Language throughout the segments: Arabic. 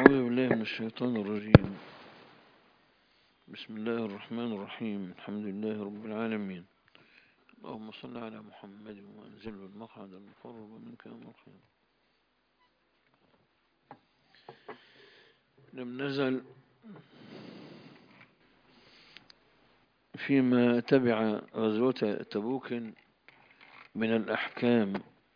أعوذ بالله من الشيطان الرجيم. بسم الله الرحمن الرحيم. الحمد لله رب العالمين. اللهم صل على محمد وأنزله المقعد المقرب منك يوم القيامة. لم نزل فيما تبع غزوة تبوك من الأحكام.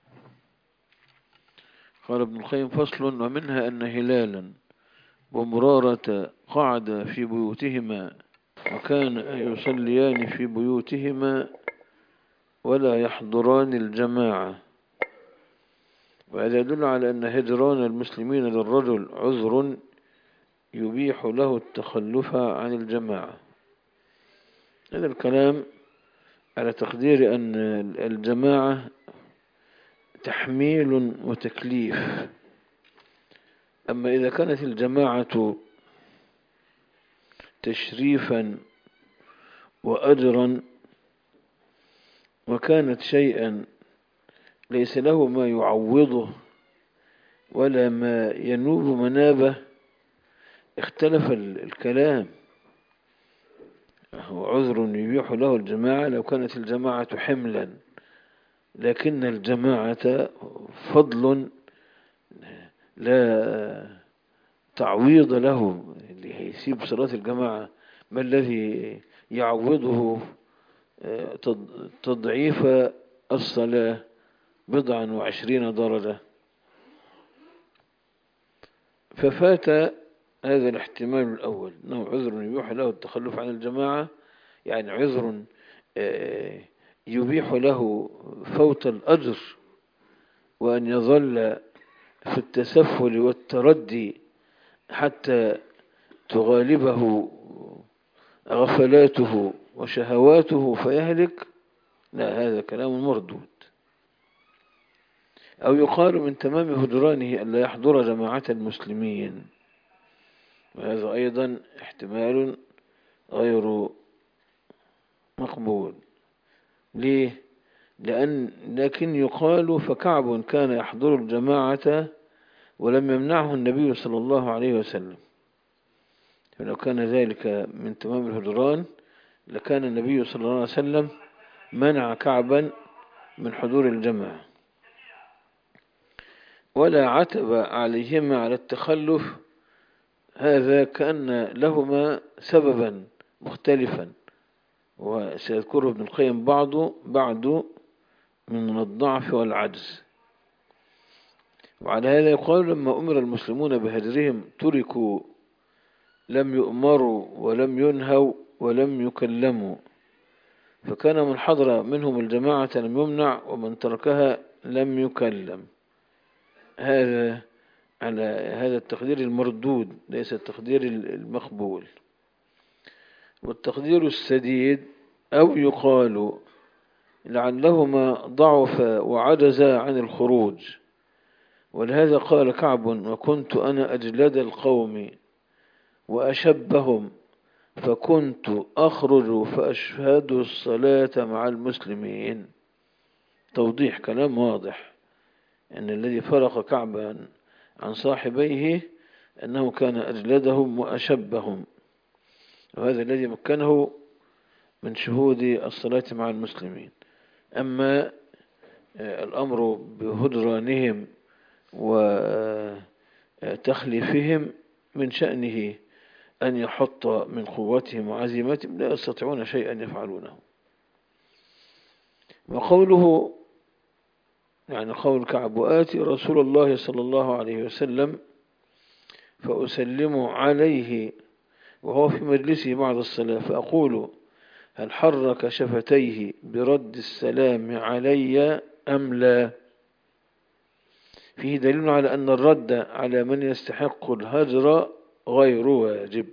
قال ابن القيم: فصل: ومنها أن هلالا ومرارة قعد في بيوتهما وكان يصليان في بيوتهما ولا يحضران الجماعة. وهذا يدل على أن هجران المسلمين للرجل عذر يبيح له التخلف عن الجماعة. هذا الكلام على تقدير أن الجماعة تحميل وتكليف. أما إذا كانت الجماعة تشريفا وأجرا وكانت شيئا ليس له ما يعوضه ولا ما ينوب منابه، اختلف الكلام. هو عذر يبيح له الجماعة لو كانت الجماعة حملا، لكن الجماعة فضل لا تعويض له. اللي يسيب صلاة الجماعة ما الذي يعوضه تضعيف الصلاة 27 درجة؟ ففات هذا الاحتمال الأول، أنه عذر يبيح له التخلف عن الجماعة، يعني عذر يبيح له فوت الأجر وأن يظل في التسفل والتردي حتى تغالبه غفلاته وشهواته فيهلك. لا، هذا كلام مردود. أو يقال من تمام هجرانه ألا يحضر جماعة المسلمين، وهذا أيضا احتمال غير مقبول. ليه؟ لكن يقال: فكعب كان يحضر الجماعة ولم يمنعه النبي صلى الله عليه وسلم. فلو كان ذلك من تمام الهجران لكان النبي صلى الله عليه وسلم منع كعبا من حضور الجماعة. ولا عتب عليهما على التخلف، هذا كأن لهما سببا مختلفا، وسيذكره ابن القيم بعد من الضعف والعجز. وعلى هذا يقال: لما أمر المسلمون بهجرهم تركوا، لم يؤمروا ولم ينهوا ولم يكلموا. فكان من حضر منهم الجماعة لم يمنع، ومن تركها لم يكلم. هذا على هذا التقدير المردود، ليس التقدير المقبول. والتقدير السديد: أو يقال لعلهما ضعف وعجز عن الخروج. ولهذا قال كعب: وكنت أنا أجلد القوم وأشبهم، فكنت أخرج فأشهد الصلاة مع المسلمين. توضيح، كلام واضح أن الذي فرق كعبا عن صاحبيه أنه كان أجلدهم وأشبهم، وهذا الذي مكنه من شهود الصلاة مع المسلمين. أما الأمر بهجرانهم وتخليفهم من شأنه أن يحط من قوتهم وعزيمتهم، لا يستطيعون شيئا يفعلونه. وقوله، يعني قول كعب: وآتي رسول الله صلى الله عليه وسلم فأسلم عليه وهو في مجلسه بعد الصلاة فأقول: هل حرك شفتيه برد السلام علي أم لا؟ فيه دليل على أن الرد على من يستحق الهجر غير واجب.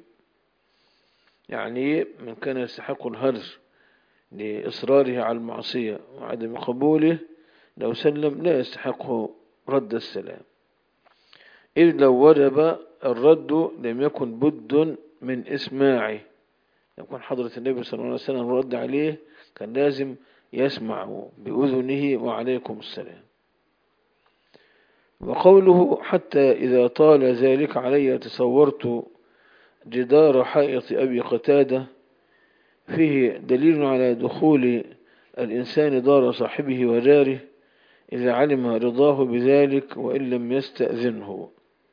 يعني من كان يستحق الهجر لإصراره على المعصية وعدم قبوله لو سلم لا يستحق رد السلام، إذ لو وجب الرد لم يكن بد من إسماعه. لو كان حضرة النبي صلى الله عليه وسلم رد عليه كان لازم يسمع بأذنه وعليكم السلام. وقوله حتى إذا طال ذلك علي تصورت جدار حائط أبي قتادة فيه دليل على دخول الإنسان دار صاحبه وجاره إذا علم رضاه بذلك وإن لم يستأذنه.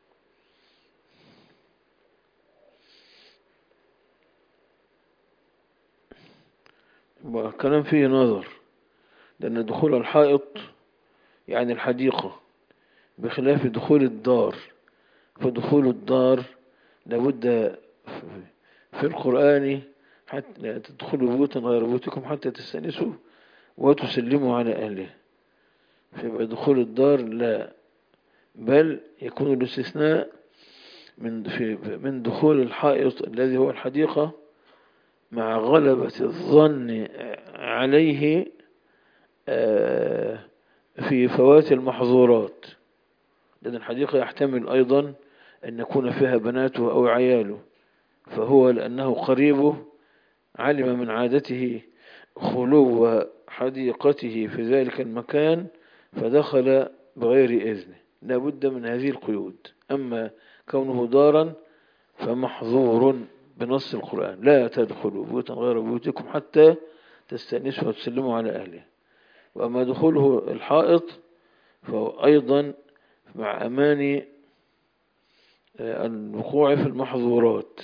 كلام فيه نظر، لأن دخول الحائط يعني الحديقة بخلاف دخول الدار، فدخول الدار لابد في القرآن حتى لا تدخلوا بيوتا غير بيوتكم حتى تستأنسوا وتسلموا على أهله، فيبقى دخول الدار لا، بل يكون الاستثناء من دخول الحائط الذي هو الحديقة مع غلبة الظن عليه في فوات المحظورات، لأن الحديقة يحتمل أيضا أن يكون فيها بناته أو عياله، فهو لأنه قريبه علم من عادته خلو حديقته في ذلك المكان فدخل بغير إذنه، لا بد من هذه القيود. أما كونه دارا فمحظور بنص القرآن: لا تدخلوا بيوتا غير بيوتكم حتى تستأنسوا وتسلموا على أهله. وأما دخوله الحائط فهو أيضا مع أمان الوقوع في المحظورات،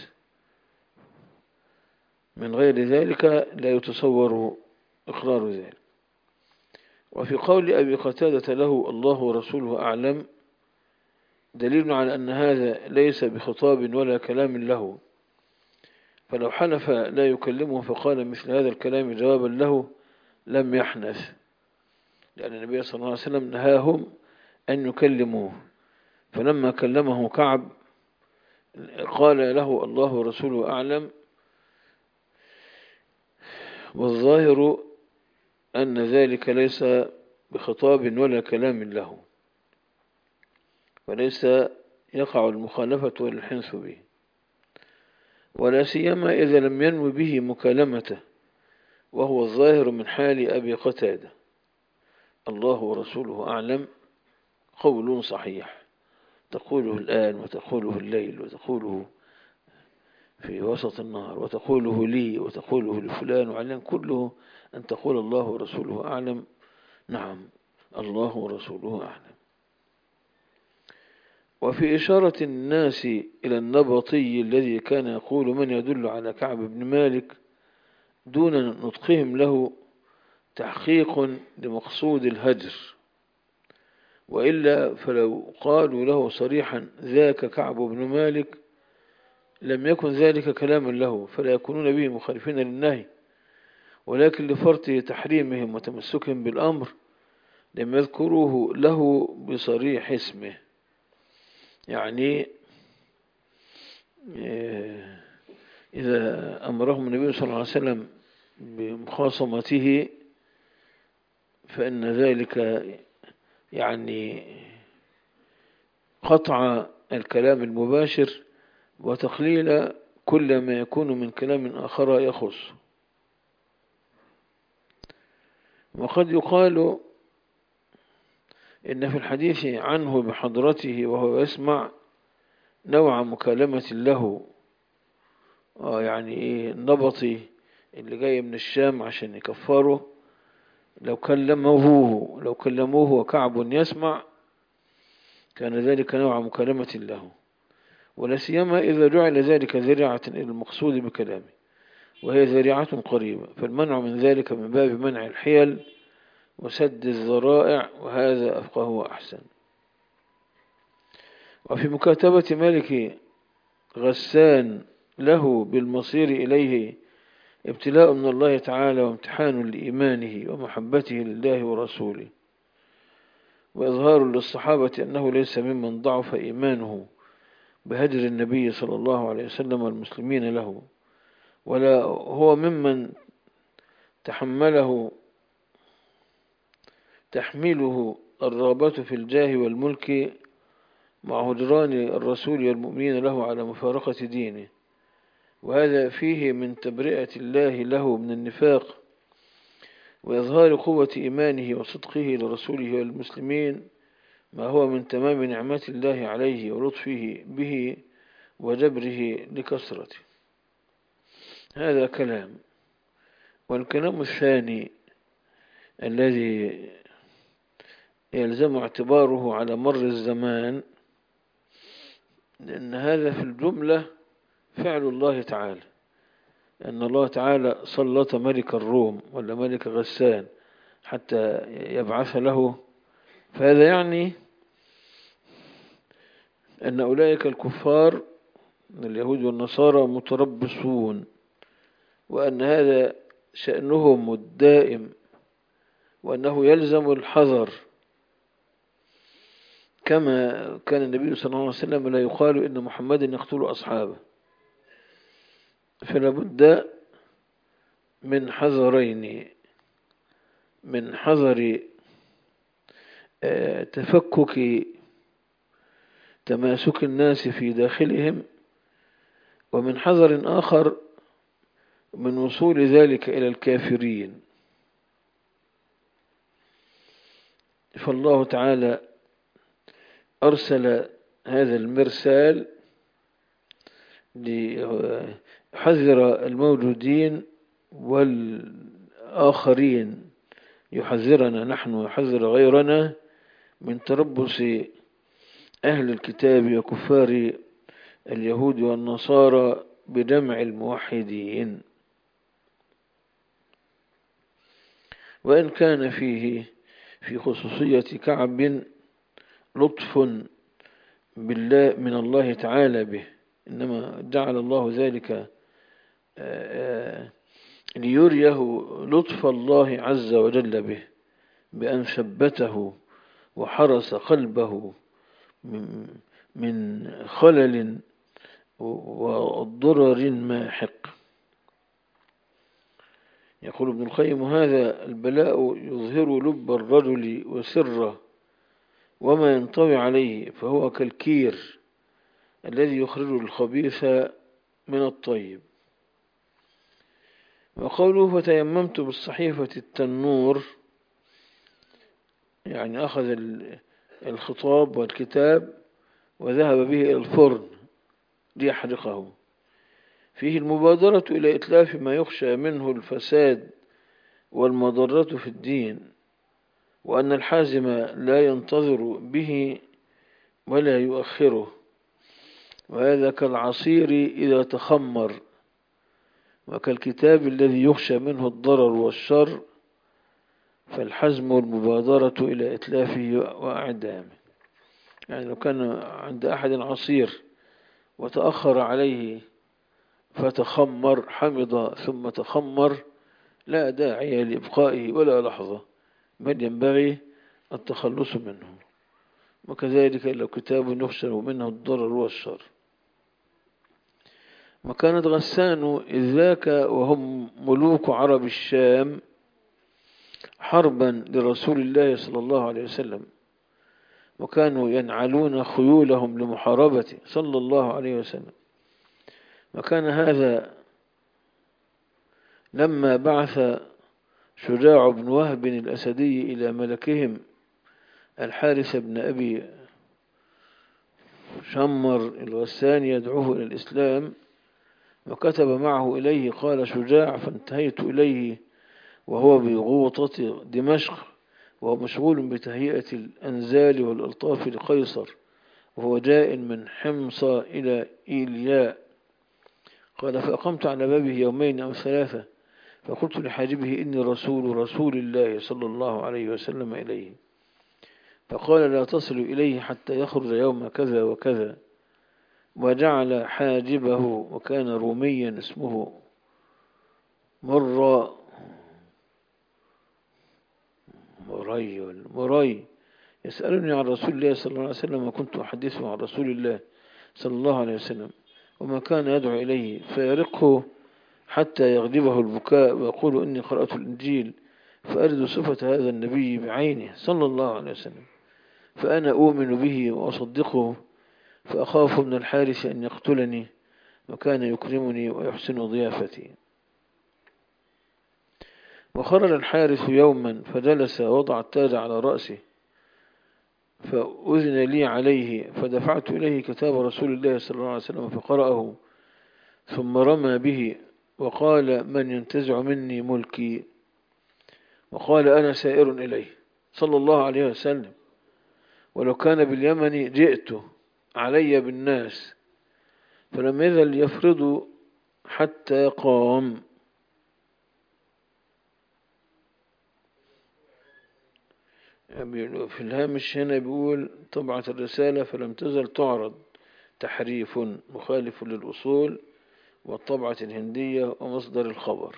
من غير ذلك لا يتصور إقرار ذلك. وفي قول أبي قتادة له الله ورسوله أعلم دليل على أن هذا ليس بخطاب ولا كلام له، فلو حلف لا يكلمه فقال مثل هذا الكلام جوابا له لم يحنث، لأن النبي صلى الله عليه وسلم نهاهم أن يكلموه، فلما كلمه كعب قال له الله ورسوله أعلم، والظاهر أن ذلك ليس بخطاب ولا كلام له، وليس يقع المخالفة والحنث به، ولا سيما إذا لم ينو به مكالمته، وهو الظاهر من حال أبي قتادة. الله ورسوله أعلم قول صحيح، تقوله الآن وتقوله الليل وتقوله في وسط النهار وتقوله لي وتقوله لفلان وعلان، كله أن تقول الله ورسوله أعلم. نعم، الله ورسوله أعلم. وفي إشارة الناس إلى النبطي الذي كان يقول من يدل على كعب بن مالك دون نطقهم له تحقيق لمقصود الهجر، وإلا فلو قالوا له صريحا ذاك كعب بن مالك لم يكن ذلك كلاما له، فلا يكونون به مخالفين للنهي، ولكن لفرط تحريمهم وتمسكهم بالأمر لم يذكروه له بصريح اسمه. يعني إذا أمرهم النبي صلى الله عليه وسلم بمخاصمته فإن ذلك يعني قطع الكلام المباشر وتقليل كل ما يكون من كلام آخر يخص. وقد يقال إن في الحديث عنه بحضرته وهو يسمع نوع مكالمة له، يعني إيه النبطي اللي جاي من الشام عشان يكفره لو كلموه وكعب يسمع كان ذلك نوع مكالمة له، ولا سيما إذا جعل ذلك ذريعة إلى المقصود بكلامه، وهي ذريعة قريبة، فالمنع من ذلك من باب منع الحيل وسد الذرائع، وهذا أفقه وأحسن. وفي مكاتبة مالك غسان له بالمصير إليه ابتلاء من الله تعالى وامتحان لإيمانه ومحبته لله ورسوله، وإظهار للصحابة أنه ليس ممن ضعف إيمانه بهجر النبي صلى الله عليه وسلم والمسلمين له، ولا هو ممن تحمله الرغبة في الجاه والملك مع هجران الرسول والمؤمنين له على مفارقة دينه، وهذا فيه من تبرئة الله له من النفاق وإظهار قوة إيمانه وصدقه لرسوله والمسلمين ما هو من تمام نعمة الله عليه ولطفه به وجبره لكثرته. هذا كلام. والكلام الثاني الذي يلزم اعتباره على مر الزمان، لأن هذا في الجملة فعل الله تعالى، أن الله تعالى سلط ملك الروم ولا ملك غسان حتى يبعث له، فهذا يعني أن أولئك الكفار من اليهود والنصارى متربصون، وأن هذا شأنهم الدائم، وأنه يلزم الحذر، كما كان النبي صلى الله عليه وسلم لا يقال إن محمد يقتل أصحابه. فلا بد من حذرين: من حذر تفكك تماسك الناس في داخلهم، ومن حذر آخر من وصول ذلك إلى الكافرين. فالله تعالى أرسل هذا المرسال ليحذر الموجودين والآخرين، يحذرنا نحن ويحذر غيرنا من تربص أهل الكتاب وكفار اليهود والنصارى بجمع الموحدين. وإن كان فيه في خصوصية كعب لطف بالله من الله تعالى به، إنما جعل الله ذلك ليريه لطف الله عز وجل به، بأن ثبته وحرس قلبه من خلل وضرر ماحق. يقول ابن القيم: هذا البلاء يظهر لب الرجل وسره وما ينطوي عليه، فهو كالكير الذي يخرج الخبيث من الطيب. وقوله: فتيممت بالصحيفة التنور، يعني أخذ الخطاب والكتاب وذهب به إلى الفرن ليحرقه، فيه المبادرة إلى إتلاف ما يخشى منه الفساد والمضرة في الدين، وأن الحازم لا ينتظر به ولا يؤخره، وهذا كالعصير إذا تخمر، وكالكتاب الذي يخشى منه الضرر والشر، فالحزم والمبادرة إلى إتلافه وإعدامه. يعني لو كان عند أحد عصير وتأخر عليه فتخمر، حمض ثم تخمر، لا داعي لإبقائه ولا لحظة، بل ينبغي التخلص منه. وكذلك لو كتاب يخشى منه الضرر والشر. وكانت غسان إذ ذاك وهم ملوك عرب الشام حربا لرسول الله صلى الله عليه وسلم، وكانوا ينعلون خيولهم لمحاربته صلى الله عليه وسلم. وكان هذا لما بعث شجاع بن وهب الأسدي إلى ملكهم الحارث بن أبي شمر الغساني يدعوه إلى الإسلام، وكتب معه إليه. قال شجاع: فانتهيت إليه وهو بغوطة دمشق، وهو مشغول بتهيئة الأنزال والألطاف لقيصر، وهو جاء من حمص إلى إيلياء. قال: فأقمت على بابه يومين أو ثلاثة، فقلت لحاجبه: إني رسول الله صلى الله عليه وسلم إليه. فقال: لا تصل إليه حتى يخرج يوم كذا وكذا. وجعل حاجبه، وكان روميا اسمه مري، يسألني عن رسول الله صلى الله عليه وسلم، وكنت أحدثه عن رسول الله صلى الله عليه وسلم وما كان يدعو إليه، فيرقه حتى يغلبه البكاء، ويقول: إني قرأت الإنجيل فأرد صفة هذا النبي بعينه صلى الله عليه وسلم، فأنا أؤمن به وأصدقه، فأخاف من الحارث أن يقتلني، وكان يكرمني ويحسن ضيافتي. وخرج الحارث يوما فجلس ووضع التاج على رأسه، فأذن لي عليه فدفعت إليه كتاب رسول الله صلى الله عليه وسلم فقرأه ثم رمى به وقال: من ينتزع مني ملكي؟ وقال: أنا سائر إليه صلى الله عليه وسلم، ولو كان باليمن جئت علي بالناس، فلم يزل يفرض حتى قام. في الهامش هنا بيقول: طبعة الرسالة فلم تزل تعرض، تحريف مخالف للأصول، والطبعة الهندية ومصدر الخبر.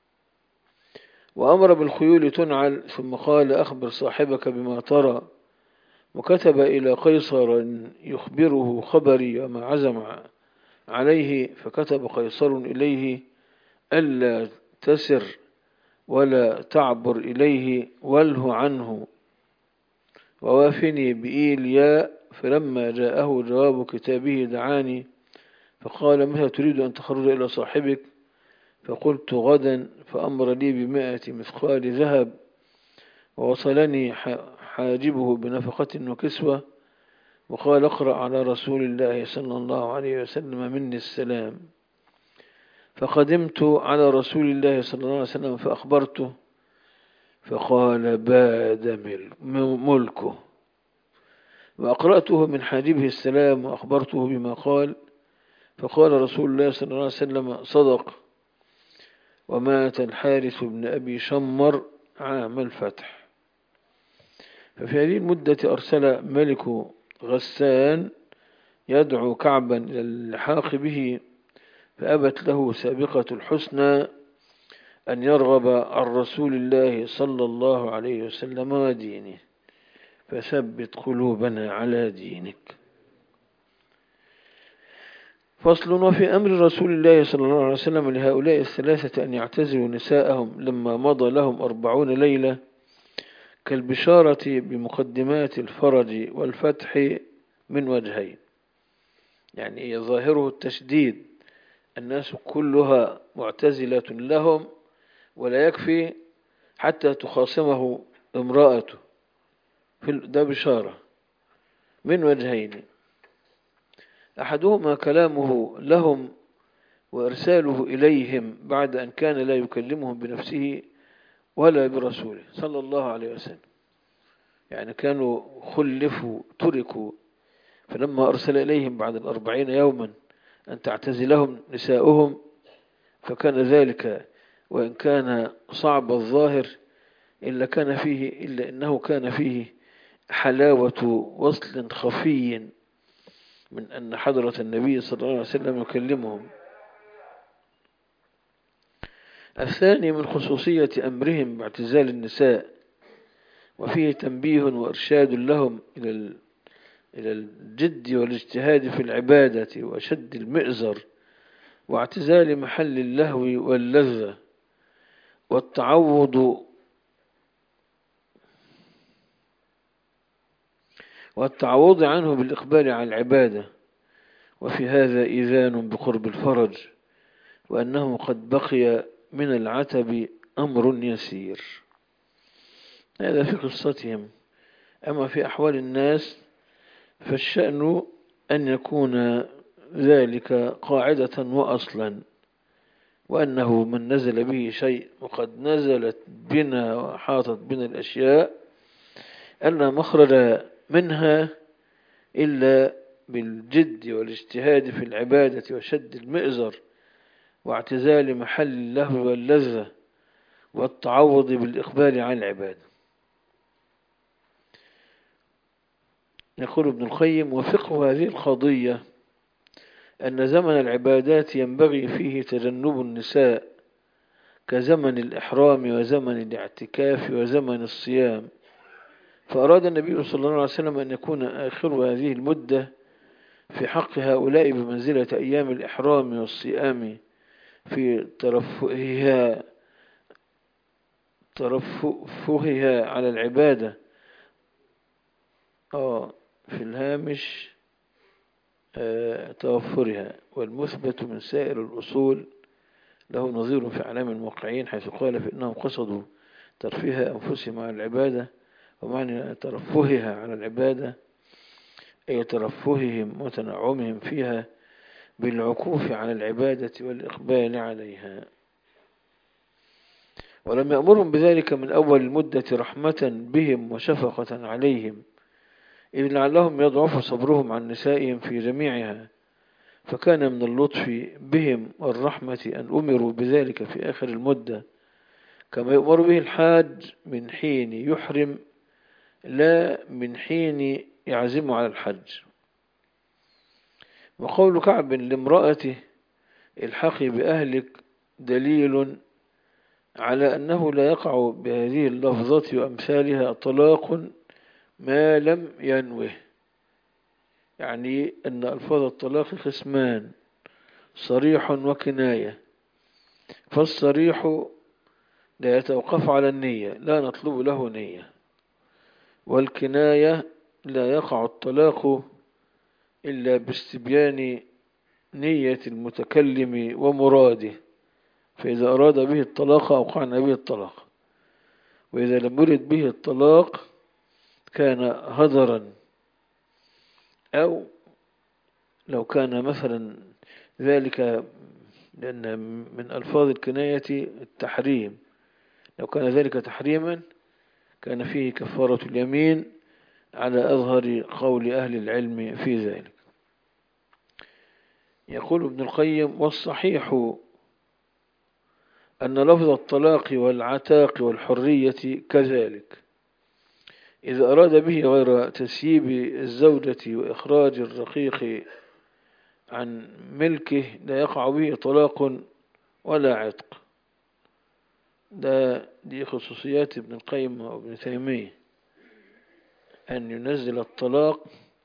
وأمر بالخيول تنعل، ثم قال: أخبر صاحبك بما ترى. وكتب إلى قيصر يخبره خبري وما عزم عليه، فكتب قيصر إليه: ألا تسر ولا تعبر إليه، واله عنه، ووافني بإيلياء. فلما جاءه جواب كتابه دعاني فقال: متى تريد أن تخرج إلى صاحبك؟ فقلت: غدا. فأمر لي ب100 مثقال ذهب، ووصلني حاجبه بنفقة وكسوة، وقال: اقرأ على رسول الله صلى الله عليه وسلم مني السلام. فقدمت على رسول الله صلى الله عليه وسلم فأخبرته، فقال: باد ملكه. وأقرأته من حاجبه السلام وأخبرته بما قال، فقال رسول الله صلى الله عليه وسلم: صدق. ومات الحارث بن أبي شمر عام الفتح. ففي هذه المدة أرسل ملك غسان يدعو كعبا إلى اللحاق به، فأبت له سابقة الحسنى أن يرغب عن رسول الله صلى الله عليه وسلم ودينه، فثبت قلوبنا على دينك. فصل. وفي أمر رسول الله صلى الله عليه وسلم لهؤلاء الثلاثة أن يعتزلوا نساءهم لما مضى لهم 40 ليلة، كالبشارة بمقدمات الفرج والفتح من وجهين. يعني ظاهره التشديد، الناس كلها معتزلة لهم، ولا يكفي حتى تخاصمه امرأته، ده بشارة من وجهين: أحدهما كلامه لهم وإرساله إليهم بعد أن كان لا يكلمهم بنفسه ولا برسوله صلى الله عليه وسلم. يعني كانوا خلفوا تركوا، فلما أرسل إليهم بعد 40 يوما أن تعتزلهم نساؤهم، فكان ذلك وإن كان صعب الظاهر إلا أنه كان فيه حلاوة وصل خفي من أن حضرة النبي صلى الله عليه وسلم يكلمهم. الثاني من خصوصية أمرهم باعتزال النساء، وفيه تنبيه وإرشاد لهم إلى الجد والاجتهاد في العبادة وشد المئزر، واعتزال محل اللهو واللذة، والتعوض عنه بالإقبال على العبادة. وفي هذا إذان بقرب الفرج، وأنه قد بقي من العتب أمر يسير. هذا في قصتهم. أما في أحوال الناس فالشأن أن يكون ذلك قاعدة وأصلا، وأنه من نزل به شيء وقد نزلت بنا وحاطت بنا الأشياء أن مخرج منها إلا بالجد والاجتهاد في العبادة وشد المئزر واعتزال محل اللهو واللذة والتعوض بالإقبال على العبادة. يقول ابن القيم: وفقه هذه القضية أن زمن العبادات ينبغي فيه تجنب النساء، كزمن الإحرام وزمن الاعتكاف وزمن الصيام. فأراد النبي صلى الله عليه وسلم أن يكون آخر هذه المدة في حق هؤلاء بمنزلة أيام الإحرام والصيام في ترفهها على العبادة. في الهامش توفرها. والمثبت من سائر الأصول له نظير في أعلام الموقعين، حيث قال: فإنهم قصدوا ترفيه أنفسهم على العبادة، ومعنى ترفهها على العبادة أي ترفههم وتنعمهم فيها بالعكوف على العبادة والإقبال عليها. ولم يأمرهم بذلك من أول المدة رحمة بهم وشفقة عليهم، إذ لعلهم يضعف صبرهم عن نسائهم في جميعها، فكان من اللطف بهم والرحمة أن أمروا بذلك في آخر المدة، كما يؤمر به الحاج من حين يحرم لا من حين يعزم على الحج. وقول كعب لامرأته الحقي بأهلك دليل على أنه لا يقع بهذه اللفظة وأمثالها طلاق ما لم ينوه، يعني أن ألفاظ الطلاق قسمان: صريح وكناية. فالصريح لا يتوقف على النية، لا نطلب له نية، والكناية لا يقع الطلاق إلا باستبيان نية المتكلم ومراده، فإذا أراد به الطلاق أوقعنا به الطلاق، وإذا لم يرد به الطلاق كان هدرا، أو لو كان مثلا ذلك، لأن من ألفاظ الكناية التحريم، لو كان ذلك تحريما كان فيه كفارة اليمين على أظهر قول أهل العلم في ذلك. يقول ابن القيم: والصحيح أن لفظ الطلاق والعتاق والحرية كذلك، إذا أراد به غير تسييب الزوجة وإخراج الرقيق عن ملكه لا يقع به طلاق ولا عتق. دي خصوصيات ابن القيم وابن تيمية، أن ينزل الطلاق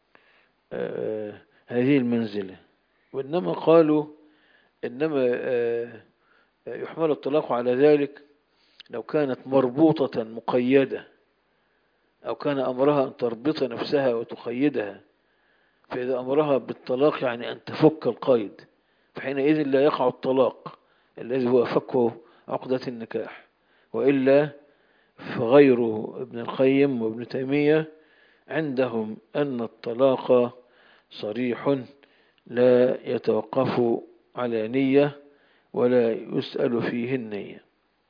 هذه المنزلة. وإنما قالوا إنما يحمل الطلاق على ذلك لو كانت مربوطة مقيدة، أو كان أمرها أن تربط نفسها وتقيدها، فإذا أمرها بالطلاق يعني أن تفك القيد، فحينئذ لا يقع الطلاق الذي هو فك عقدة النكاح. وإلا فغيره ابن القيم وابن تيمية عندهم أن الطلاق صريح لا يتوقف على نية ولا يسأل فيه النية.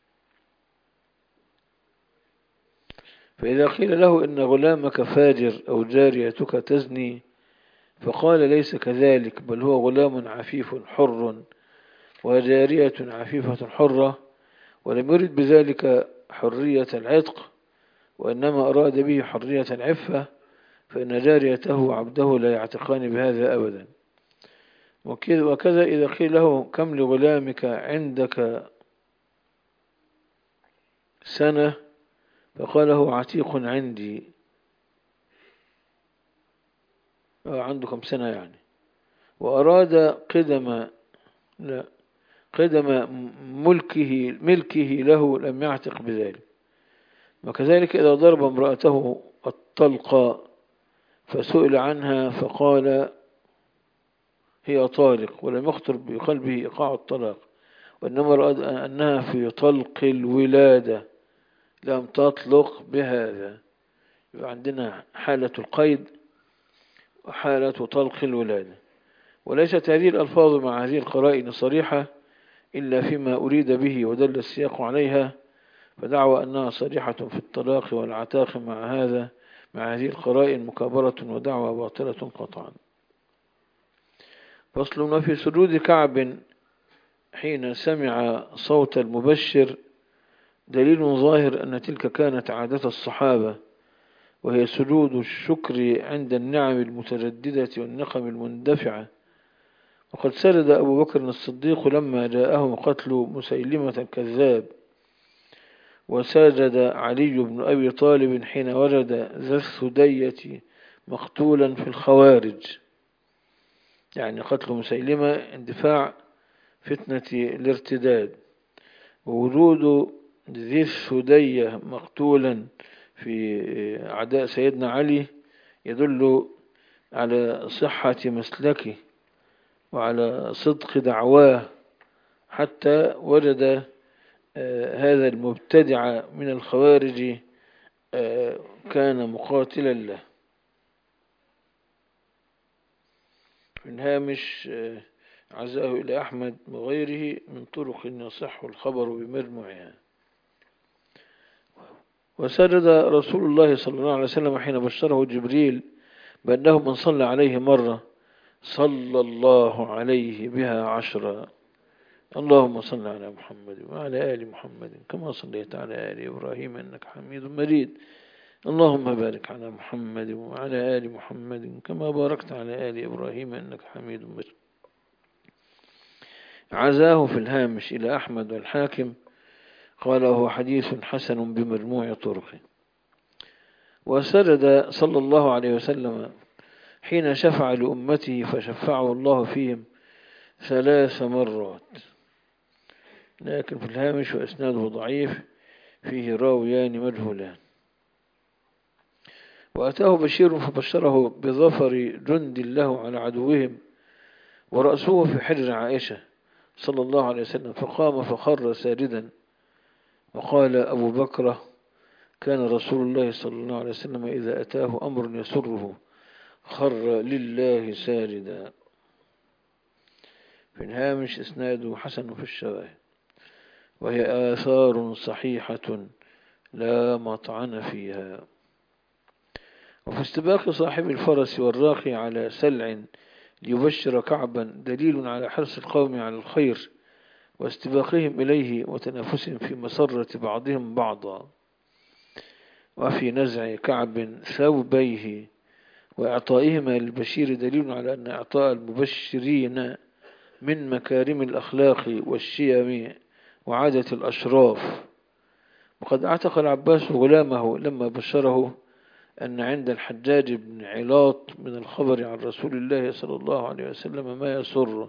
فإذا قيل له إن غلامك فاجر أو جاريتك تزني، فقال ليس كذلك، بل هو غلام عفيف حر وجارية عفيفة حرة، ولم يرد بذلك حرية العتق، وإنما أراد به حرية العفة، فإن جاريته وعبده لا يعتقان بهذا أبدا. وكذا إذا قيل له كم لغلامك عندك سنة، فقال له عتيق عندي، عنده كم سنة يعني، وأراد قدم ملكه له لم يعتق بذلك. وكذلك إذا ضرب امرأته الطلقة فسئل عنها فقال هي طالق، ولم يخطر بقلبه إيقاع الطلاق، وإنما رأى أنها في طلق الولادة لم تطلق بهذا. يبقى عندنا حالة القيد وحالة طلق الولادة، وليست هذه الألفاظ مع هذه القرائن صريحة إلا فيما أريد به ودل السياق عليها، فدعوى أنها صريحة في الطلاق والعتاق مع هذه القرائن مكابرة ودعوى باطلة قطعا. فصل: ما في سجود كعب حين سمع صوت المبشر دليل ظاهر أن تلك كانت عادة الصحابة، وهي سجود الشكر عند النعم المتجددة والنقم المندفعة. وقد سرد أبو بكر الصديق لما جاءه قتل مسيلمة الكذاب، وسجد علي بن أبي طالب حين وجد ذا الثدية مقتولا في الخوارج، يعني قتل مسيلمة اندفاع فتنة الارتداد، ووجود ذي الثدية مقتولا في أعداء سيدنا علي يدل على صحة مسلكه وعلى صدق دعواه، حتى وجد هذا المبتدع من الخوارج كان مقاتلا له. في الهامش عزاه إلى أحمد وغيره من طرق يصح الخبر بمجموعها. وسرد رسول الله صلى الله عليه وسلم حين بشره جبريل بأنه من صلى عليه مرة صلى الله عليه بها 10. اللهم صل على محمد وعلى آل محمد كما صليت على آل إبراهيم إنك حميد مجيد. اللهم بارك على محمد وعلى آل محمد كما باركت على آل إبراهيم إنك حميد مجيد. عزاه في الهامش إلى أحمد والحاكم قال هو حديث حسن بمجموع طرقه. وسرد صلى الله عليه وسلم حين شفع لأمته فشفعه الله فيهم 3 مرات، لكن في الهامش وإسناده ضعيف فيه راويان مجهولان. وأتاه بشير فبشره بظفر جند له على عدوهم ورأسه في حجر عائشة صلى الله عليه وسلم، فقام فخر ساجدا وقال أبو بكر كان رسول الله صلى الله عليه وسلم إذا أتاه أمر يسره خر لله ساجدا. في الهامش إسناده حسن في الشواهد، وهي آثار صحيحة لا مطعن فيها. وفي استباق صاحب الفرس والراقي على سلع ليبشر كعبا دليل على حرص القوم على الخير واستباقهم إليه وتنافسهم في مسرة بعضهم بعضا. وفي نزع كعب ثوبيه وإعطائهما للبشير دليل على أن إعطاء المبشرين من مكارم الأخلاق والشيم وعادة الأشراف. وقد اعتق العباس غلامه لما بشره أن عند الحجاج بن علاط من الخبر عن رسول الله صلى الله عليه وسلم ما يسر.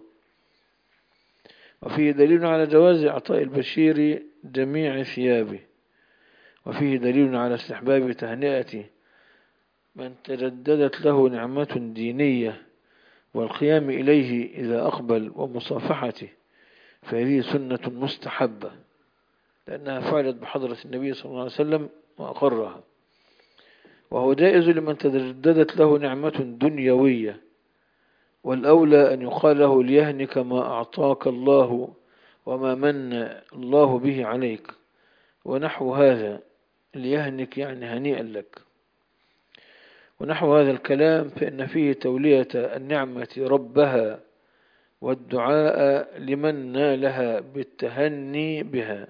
وفيه دليل على جواز إعطاء البشير جميع ثيابه. وفيه دليل على استحباب تهنئة من تجددت له نعمة دينية والقيام إليه إذا أقبل ومصافحته، فهذه سنة مستحبة لأنها فعلت بحضرة النبي صلى الله عليه وسلم وأقرها. وهو جائز لمن تجددت له نعمة دنيوية، والأولى أن يقال له ليهنك ما أعطاك الله وما من الله به عليك، ونحو هذا ليهنك يعني هنيئا لك. ونحو هذا الكلام فإن فيه تولية النعمة ربها والدعاء لمن نالها بالتهني بها،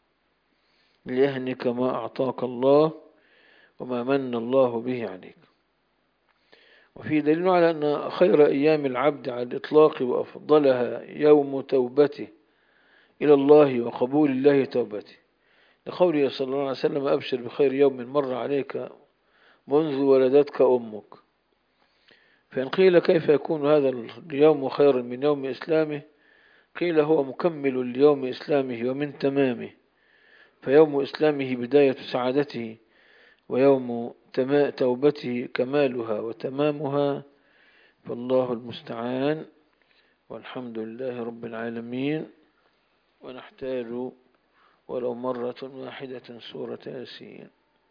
ليهنك ما أعطاك الله وما من الله به عليك. وفي دليل على أن خير أيام العبد على الإطلاق وأفضلها يوم توبته إلى الله وقبول الله توبته، لقوله صلى الله عليه وسلم أبشر بخير يوم مر عليك منذ ولدتك أمك. فإن قيل كيف يكون هذا اليوم خيرا من يوم إسلامه، قيل هو مكمل ليوم إسلامه ومن تمامه، فيوم إسلامه بداية سعادته ويوم توبته كمالها وتمامها. فالله المستعان، والحمد لله رب العالمين. ونحتاج ولو مرة واحدة سورة ياسين.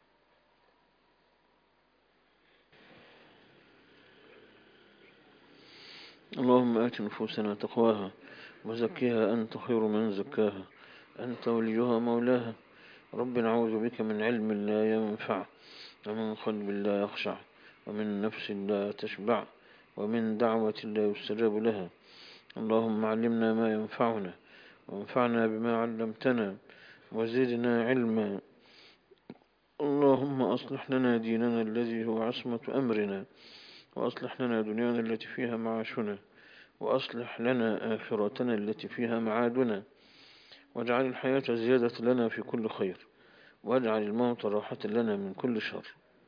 اللهم آت نفوسنا تقواها وزكها أنت خير من زكاها أنت وليها مولاها. رب نعوذ بك من علم لا ينفع ومن قلب لا يخشع ومن نفس لا تشبع ومن دعوة لا يستجاب لها. اللهم علمنا ما ينفعنا وانفعنا بما علمتنا وزدنا علما. اللهم أصلح لنا ديننا الذي هو عصمة أمرنا، وأصلح لنا دنيانا التي فيها معاشنا، وأصلح لنا آخرتنا التي فيها معادنا، واجعل الحياة زيادة لنا في كل خير، واجعل الموت راحة لنا من كل شر.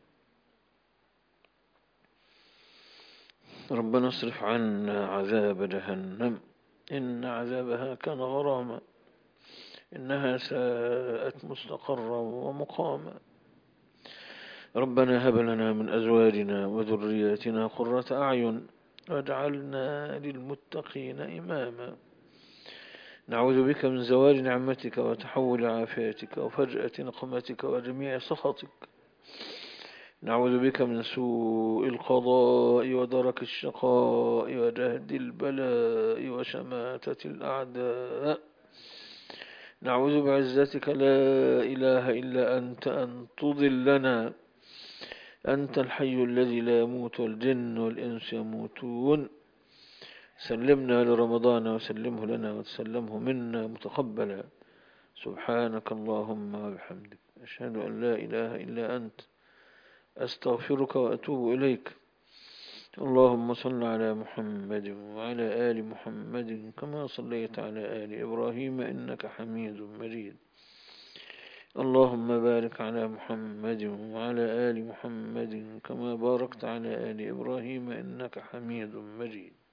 ربنا اصرف عنا عذاب جهنم إن عذابها كان غراما إنها ساءت مستقرا ومقاما. ربنا هب لنا من أزواجنا وذرياتنا قرة أعين واجعلنا للمتقين إماما. نعوذ بك من زوال نعمتك وتحول عافيتك وفجأة نقمتك وجميع سخطك. نعوذ بك من سوء القضاء ودرك الشقاء وجهد البلاء وشماتة الأعداء. نعوذ بعزتك لا إله إلا أنت أن تضلنا. أنت الحي الذي لا يموت والجن والإنس يموتون. سلمنا لرمضان وسلمه لنا وتسلمه منا متقبلا. سبحانك اللهم وبحمدك أشهد أن لا إله إلا أنت أستغفرك وأتوب إليك. اللهم صل على محمد وعلى آل محمد كما صليت على آل إبراهيم إنك حميد مجيد. اللهم بارك على محمد وعلى آل محمد كما باركت على آل إبراهيم إنك حميد مجيد.